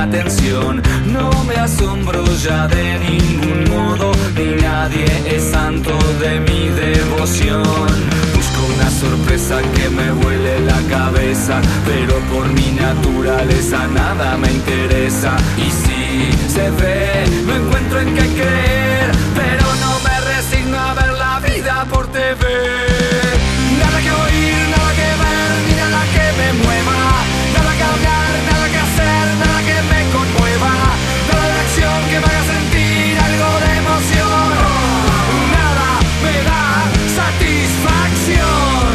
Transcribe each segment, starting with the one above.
atención. No me asombro ya de ningún modo, ni nadie es santo de mi devoción. Busco una sorpresa que me vuele la cabeza, pero por mi naturaleza nada me interesa. Y si se ve, no encuentro en qué creer, pero no me resigno a ver la vida por TV. Nada que oír, nada que ver, ni nada que me mueva. Nada que hablar, nada que hacer, nada que me conmueva. Nada de acción que me haga sentir algo de emoción. Nada me da satisfacción.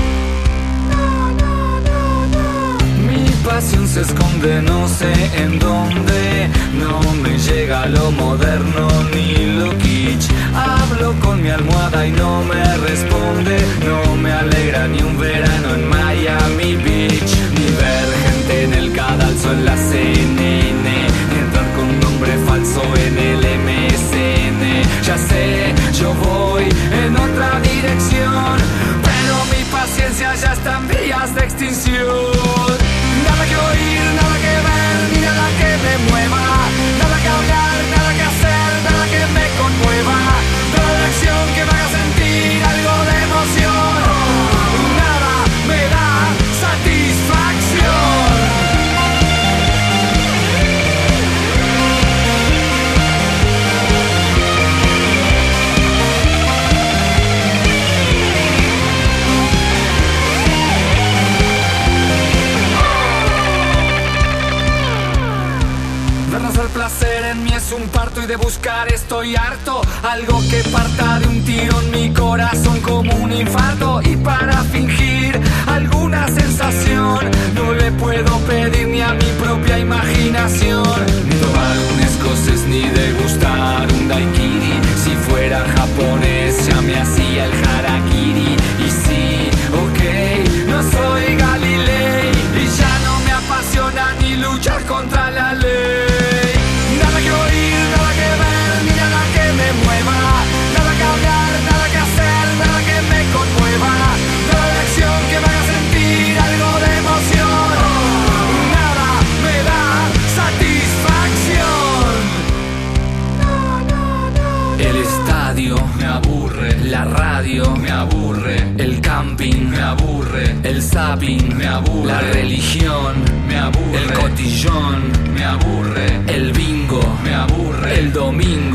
Mi pasión se esconde no sé en dónde. No me llega lo moderno ni lo kitsch. Hablo con mi almohada y no me responde. No me alegra ni un verano en Miami Beach, ni ver gente en el cadalso en la CNN, entrar con nombre falso en el MSN. Ya sé, yo voy en otra dirección, pero mi paciencia ya está en vías de extinción. Nada que oír, nada que ver, ni nada que me mueva. Nada que hablar, nada que hacer, nada que me conmueva. Nada de acción que me haga sentir algo de emoción. Nada me da satisfacción. Vernos al placer en mí es un parto y de buscar estoy harto. Algo que parta de un tiro en mi corazón como un infarto. Y para fingir alguna sensación no le puedo pedir ni a mi propia imaginación. Ni tomar un escocés ni degustar un daiquiri. Si fuera japonés ya me hacía el harakiri. Y sí, ok, no soy Galilei y ya no me apasiona ni luchar contra la ley. Nada que oír, nada que ver, ni nada que me mueva. Nada que hablar, nada que hacer, nada que me conmueva. Nada de acción que me haga sentir algo de emoción. Nada me da satisfacción. El estadio me aburre, la radio me aburre, el camping me aburre, el zapping me aburre, la religión me aburre, el cotillón me aburre, el bingo me aburre, el domingo